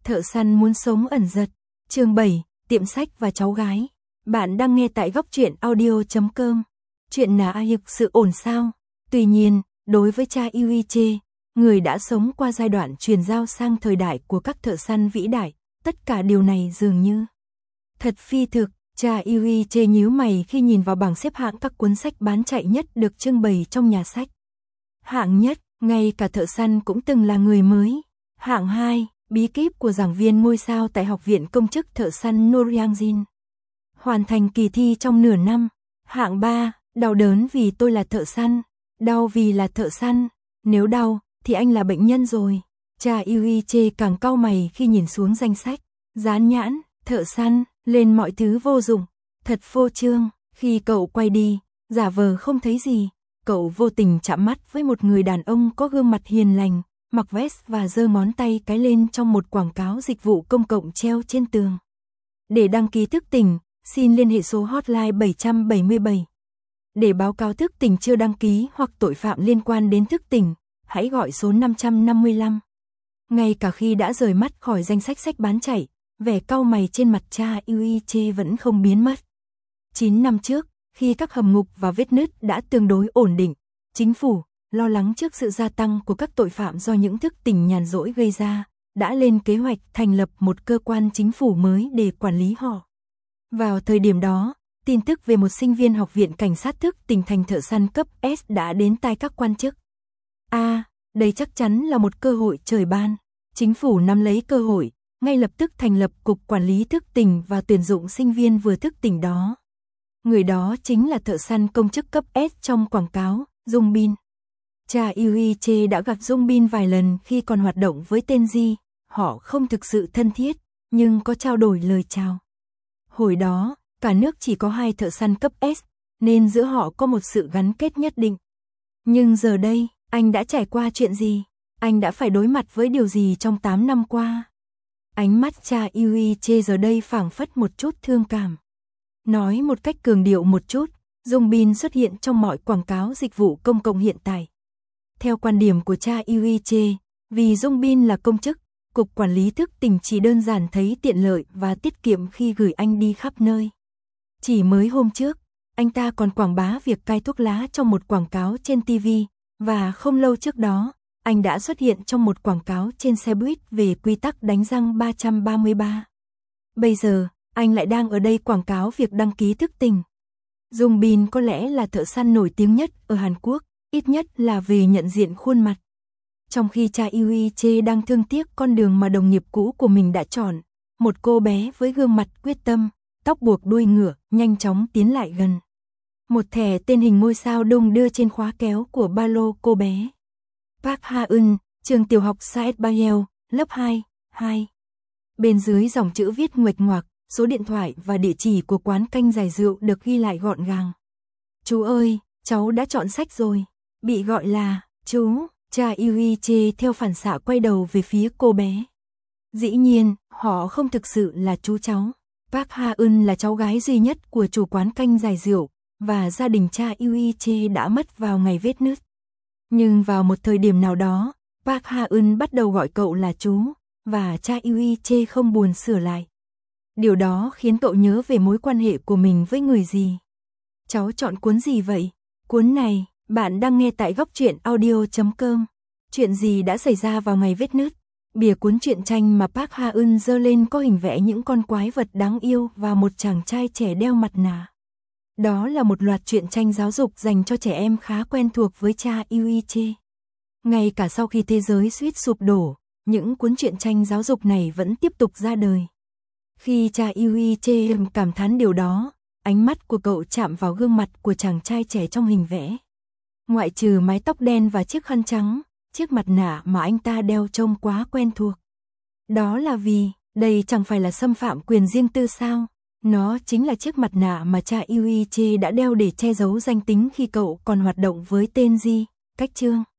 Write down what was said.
Thợ săn muốn sống ẩn giật. Chương 7, tiệm sách và cháu gái. Bạn đang nghe tại góc truyện audio.com. Chuyện là thực sự ổn sao? Tuy nhiên, đối với cha Yuiche, người đã sống qua giai đoạn truyền giao sang thời đại của các thợ săn vĩ đại, tất cả điều này dường như thật phi thực. Cha Yuiche nhíu mày khi nhìn vào bảng xếp hạng các cuốn sách bán chạy nhất được trưng bày trong nhà sách. Hạng nhất, ngay cả thợ săn cũng từng là người mới. Hạng 2, bí kíp của giảng viên ngôi sao tại Học viện Công chức Thợ săn Noryangjin. Hoàn thành kỳ thi trong nửa năm. Hạng 3, đau đớn vì tôi là thợ săn. Đau vì là thợ săn. Nếu đau, thì anh là bệnh nhân rồi. Cha Yuiche càng cau mày khi nhìn xuống danh sách. Dán nhãn, thợ săn, lên mọi thứ vô dụng. Thật phô trương. Khi cậu quay đi, giả vờ không thấy gì, cậu vô tình chạm mắt với một người đàn ông có gương mặt hiền lành, mặc vest và giơ ngón tay cái lên trong một quảng cáo dịch vụ công cộng treo trên tường. Để đăng ký thức tỉnh, xin liên hệ số hotline 777. Để báo cáo thức tỉnh chưa đăng ký hoặc tội phạm liên quan đến thức tỉnh, hãy gọi số 555. Ngay cả khi đã rời mắt khỏi danh sách sách bán chạy, vẻ cau mày trên mặt cha Yuiche vẫn không biến mất. 9 năm trước, khi các hầm ngục và vết nứt đã tương đối ổn định, chính phủ, lo lắng trước sự gia tăng của các tội phạm do những thức tỉnh nhàn rỗi gây ra, đã lên kế hoạch thành lập một cơ quan chính phủ mới để quản lý họ. Vào thời điểm đó, tin tức về một sinh viên học viện cảnh sát thức tỉnh thành thợ săn cấp S đã đến tai các quan chức. Đây chắc chắn là một cơ hội trời ban. Chính phủ nắm lấy cơ hội, ngay lập tức thành lập cục quản lý thức tỉnh và tuyển dụng sinh viên vừa thức tỉnh đó. Người đó chính là thợ săn công chức cấp S trong quảng cáo, Jung Bin. Cha Yuiche đã gặp Jung Bin vài lần khi còn hoạt động với tên Ji, họ không thực sự thân thiết, nhưng có trao đổi lời chào. Hồi đó, cả nước chỉ có 2 thợ săn cấp S, nên giữa họ có một sự gắn kết nhất định. Nhưng giờ đây, anh đã trải qua chuyện gì? Anh đã phải đối mặt với điều gì trong 8 năm qua? Ánh mắt cha Yuiche giờ đây phảng phất một chút thương cảm. Nói một cách cường điệu một chút, Jung Bin xuất hiện trong mọi quảng cáo dịch vụ công cộng hiện tại. Theo quan điểm của cha Yuiche, vì Jung Bin là công chức, cục quản lý thức tỉnh chỉ đơn giản thấy tiện lợi và tiết kiệm khi gửi anh đi khắp nơi. Chỉ mới hôm trước, anh ta còn quảng bá việc cai thuốc lá trong một quảng cáo trên TV, và không lâu trước đó, anh đã xuất hiện trong một quảng cáo trên xe buýt về quy tắc đánh răng 333. Bây giờ, anh lại đang ở đây quảng cáo việc đăng ký thức tỉnh. Jung Bin có lẽ là thợ săn nổi tiếng nhất ở Hàn Quốc, ít nhất là về nhận diện khuôn mặt. Trong khi cha Yuiche đang thương tiếc con đường mà đồng nghiệp cũ của mình đã chọn, một cô bé với gương mặt quyết tâm, tóc buộc đuôi ngựa, nhanh chóng tiến lại gần. Một thẻ tên hình ngôi sao đung đưa trên khóa kéo của ba lô cô bé. Park Ha-eun, trường tiểu học Saet Bayel, lớp 2. Bên dưới dòng chữ viết nguệch ngoạc, số điện thoại và địa chỉ của quán canh giải rượu được ghi lại gọn gàng. Chú ơi, cháu đã chọn sách rồi. Bị gọi là chú, cha Yuiche theo phản xạ quay đầu về phía cô bé. Dĩ nhiên, họ không thực sự là chú cháu. Park Ha-eun là cháu gái duy nhất của chủ quán canh giải rượu, và gia đình cha Yuiche đã mất vào ngày vết nứt. Nhưng vào một thời điểm nào đó, Park Ha-eun bắt đầu gọi cậu là chú, và cha Yuiche không buồn sửa lại. Điều đó khiến cậu nhớ về mối quan hệ của mình với người gì. Cháu chọn cuốn gì vậy? Cuốn này, bạn đang nghe tại góc truyện audio.com. Chuyện gì đã xảy ra vào ngày vết nứt? Bìa cuốn truyện tranh mà Park Ha-eun giơ lên có hình vẽ những con quái vật đáng yêu và một chàng trai trẻ đeo mặt nạ. Đó là một loạt truyện tranh giáo dục dành cho trẻ em khá quen thuộc với cha Yuiche. Ngay cả sau khi thế giới suýt sụp đổ, những cuốn truyện tranh giáo dục này vẫn tiếp tục ra đời. Khi cha Yuiche cảm thán điều đó, ánh mắt của cậu chạm vào gương mặt của chàng trai trẻ trong hình vẽ. Ngoại trừ mái tóc đen và chiếc khăn trắng, chiếc mặt nạ mà anh ta đeo trông quá quen thuộc. Đó là vì, đây chẳng phải là xâm phạm quyền riêng tư sao? Nó chính là chiếc mặt nạ mà cha Yuiche đã đeo để che giấu danh tính khi cậu còn hoạt động với tên Ji, cách chương.